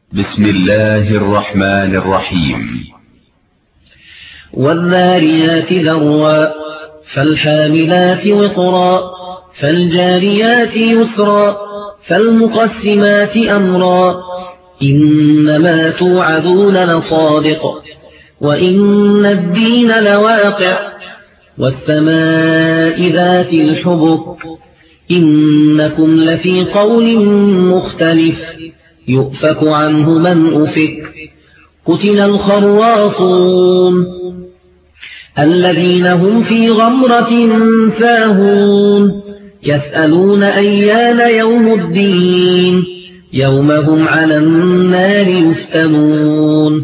بسم الله الرحمن الرحيم. والذاريات ذروا فالحاملات وقرا فالجاريات يسرا فالمقسمات أمرا إنما توعدون لصادق وإن الدين لواقع والسماء ذات الحبك إنكم لفي قول مختلف يؤفك عنه من أفك قتل الخراصون الذين هم في غمرة ساهون يسألون أيان يوم الدين يوم هم على النار يفتنون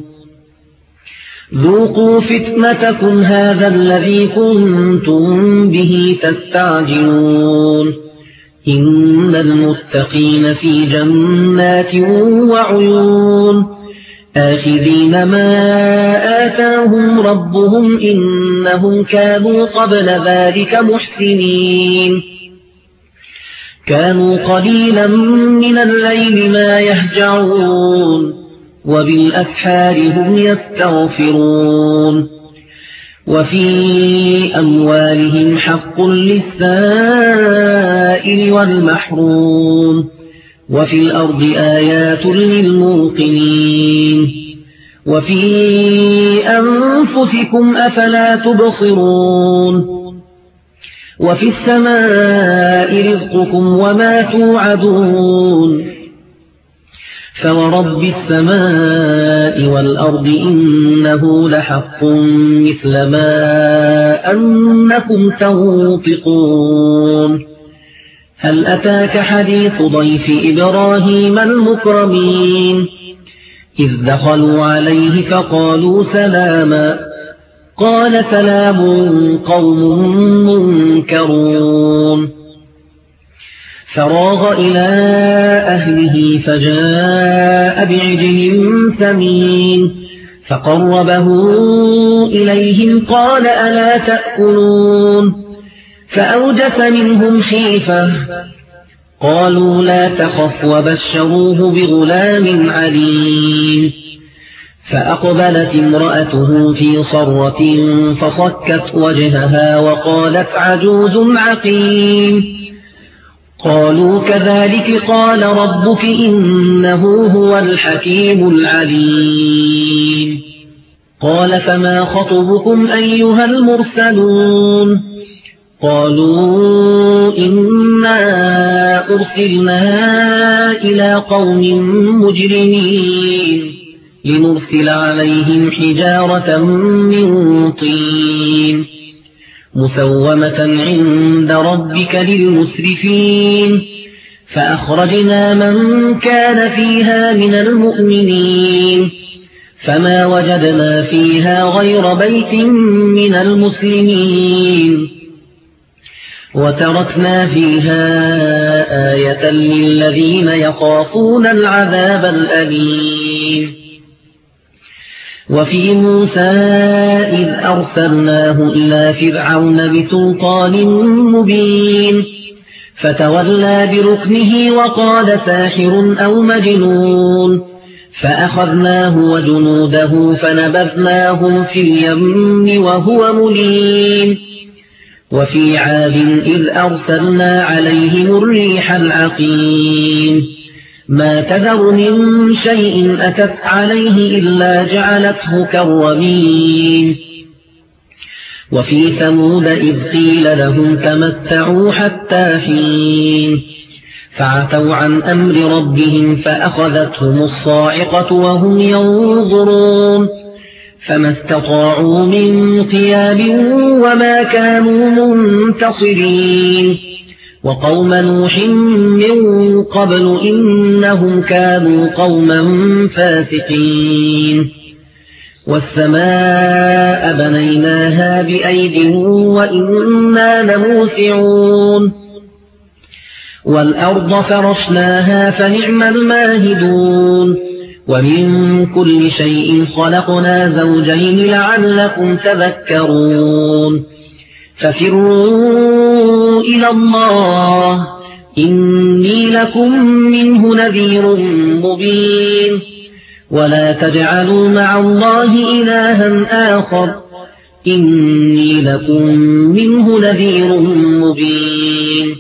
ذوقوا فتنتكم هذا الذي كنتم به تستعجلون إن المتقين في جنات وعيون آخذين ما آتاهم ربهم إنهم كانوا قبل ذلك محسنين كانوا قليلا من الليل ما يهجعون وبالأسحار هم يستغفرون وفي أموالهم حق للسائل والمحروم وفي الأرض آيات للموقنين وفي أنفسكم أفلا تبصرون وفي السماء رزقكم وما توعدون فورب السماء والأرض إنه لحق مثل ما أنكم تنطقون هل أتاك حديث ضيف إبراهيم المكرمين إذ دخلوا عليه فقالوا سلاما قال سلام قوم منكرون فراغ إلى أهله فجاء بعجل سمين فقربه إليهم قال ألا تأكلون فأوجس منهم خيفة قالوا لا تخف وبشروه بغلام عليم فأقبلت امرأته في صرة فصكت وجهها وقالت عجوز عقيم قالوا كذلك قال ربك إنه هو الحكيم العليم قال فما خطبكم أيها المرسلون قالوا إنا أرسلنا إلى قوم مجرمين لنرسل عليهم حجارة من طين مسومة عند ربك للمسرفين فأخرجنا من كان فيها من المؤمنين فما وجدنا فيها غير بيت من المسلمين وتركنا فيها آية للذين يخافون العذاب الأليم وفي موسى إذ أرسلناه إلى فرعون بسلطان مبين فتولى بركنه وقال ساحر أو مجنون فأخذناه وجنوده فنبذناهم في اليم وهو مليم وفي عاد إذ أرسلنا عليهم الريح العقيم ما تذر من شيء أتت عليه إلا جعلته كالرميم وفي ثمود إذ قيل لهم تمتعوا حتى حين فعتوا عن أمر ربهم فأخذتهم الصاعقة وهم ينظرون فما استطاعوا من قيام وما كانوا منتصرين وقوم نوح من قبل إنهم كانوا قوما فاسقين والسماء بنيناها بأيد وإنا لموسعون والأرض فرشناها فنعم الماهدون ومن كل شيء خلقنا زوجين لعلكم تذكرون ففروا إلى الله إني لكم منه نذير مبين ولا تجعلوا مع الله إلها آخر إني لكم منه نذير مبين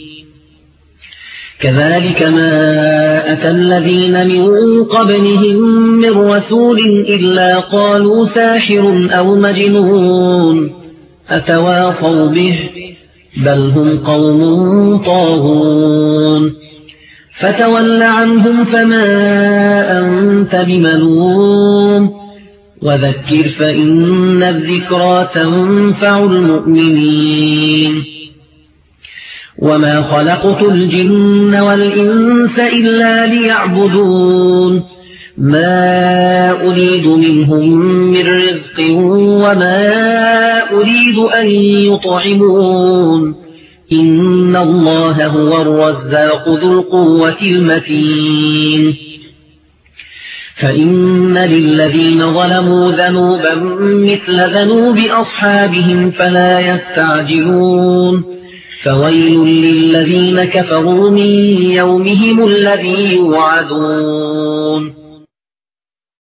كذلك ما أتى الذين من قبلهم من رسول إلا قالوا ساحر أو مجنون أتواصوا به بل هم قوم طاغون فتول عنهم فما أنت بملوم وذكر فإن الذكرى تنفع المؤمنين وما خلقت الجن والإنس إلا ليعبدون ما أريد منهم من رزق وما أريد أن يطعمون إن الله هو الرزاق ذو القوة المتين فإن للذين ظلموا ذنوبا مثل ذنوب أصحابهم فلا يستعجلون فويل للذين كفروا من يومهم الذي يوعدون